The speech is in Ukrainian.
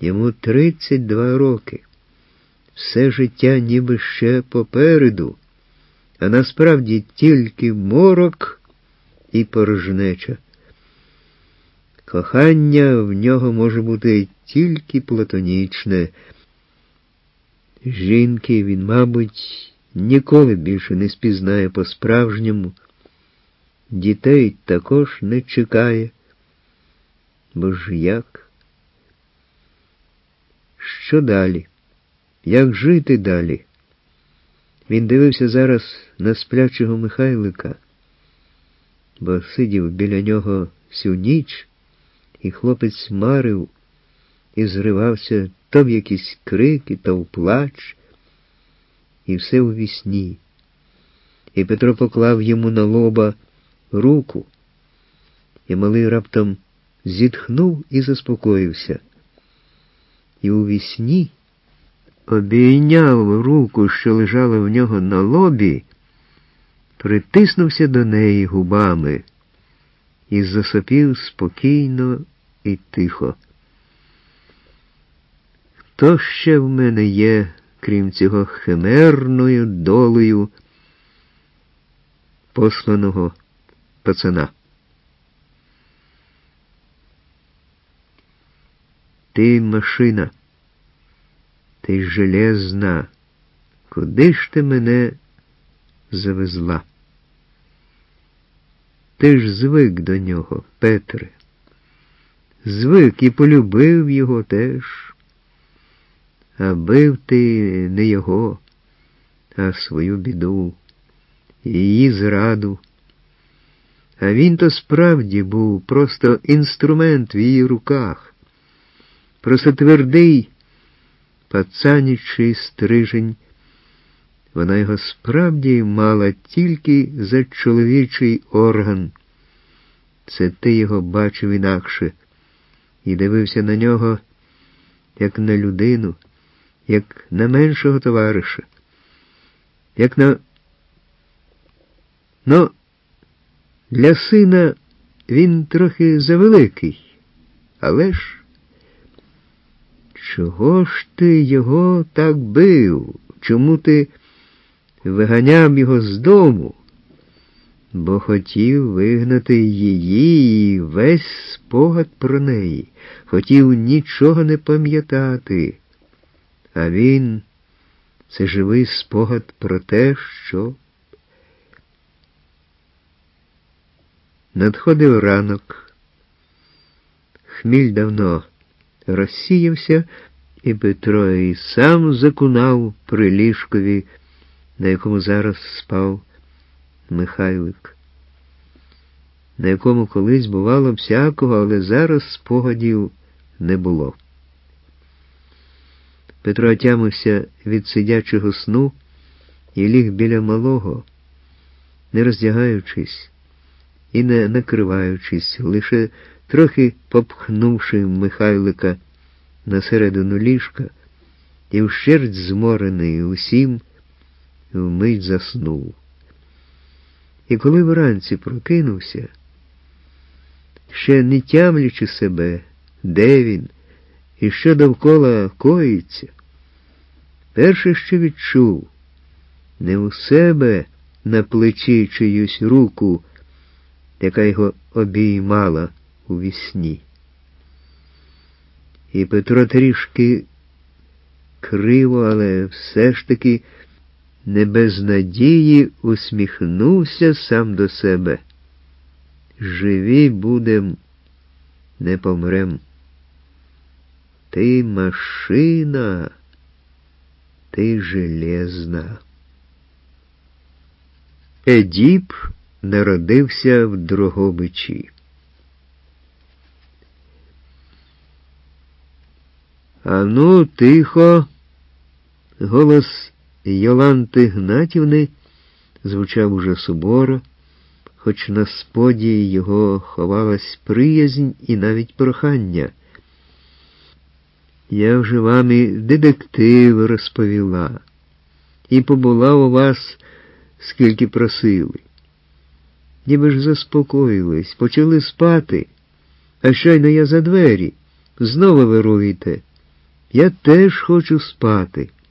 Йому 32 роки. Все життя ніби ще попереду, а насправді тільки морок і порожнеча. Кохання в нього може бути тільки платонічне. Жінки він, мабуть, ніколи більше не спізнає по-справжньому. Дітей також не чекає. Бо ж як? Що далі? Як жити далі? Він дивився зараз на сплячого Михайлика, бо сидів біля нього всю ніч, і хлопець марив і зривався то в якісь крики, то в плач, і все у вісні. І Петро поклав йому на лоба руку, і малий раптом зітхнув і заспокоївся. І у вісні обійняв руку, що лежала в нього на лобі, притиснувся до неї губами і засопів спокійно і тихо. Хто ще в мене є, крім цього химерною долею посланого пацана? Ти машина, ти железна, куди ж ти мене завезла? Ти ж звик до нього, Петре. Звик і полюбив його теж. А бив ти не його, а свою біду, її зраду. А він то справді був просто інструмент в її руках, просто твердий, пацанячий стрижень. Вона його справді мала тільки за чоловічий орган. Це ти його бачив інакше і дивився на нього, як на людину, як на меншого товариша, як на... Ну, для сина він трохи завеликий, але ж чого ж ти його так бив? Чому ти виганяв його з дому? Бо хотів вигнати її і весь спогад про неї. Хотів нічого не пам'ятати. А він — це живий спогад про те, що... Надходив ранок. Хміль давно розсіявся, і Петро і сам закунав при ліжкові, на якому зараз спав Михайлик, на якому колись бувало всякого, але зараз спогадів не було. Петро отямився від сидячого сну і ліг біля малого, не роздягаючись і не накриваючись, лише трохи попхнувши Михайлика на середину ліжка, і вщерть зморений усім, вмить заснув. І коли вранці прокинувся, ще не тямлячи себе, де він і що довкола коїться, перше, що відчув, не у себе на плечі чиюсь руку, яка його обіймала у вісні. І Петро трішки криво, але все ж таки не без надії усміхнувся сам до себе. Живі будем, не помрем. Ти машина, ти железна. Едіп народився в Дрогобичі. «Ану, тихо!» Голос Йоланти Гнатівни звучав уже суворо, хоч на споді його ховалась приязнь і навіть прохання. «Я вже вам і детектив розповіла, і побула у вас, скільки просили. Ніби ж заспокоїлись, почали спати, а щойно я за двері, знову вируєте. Я теж хочу спати.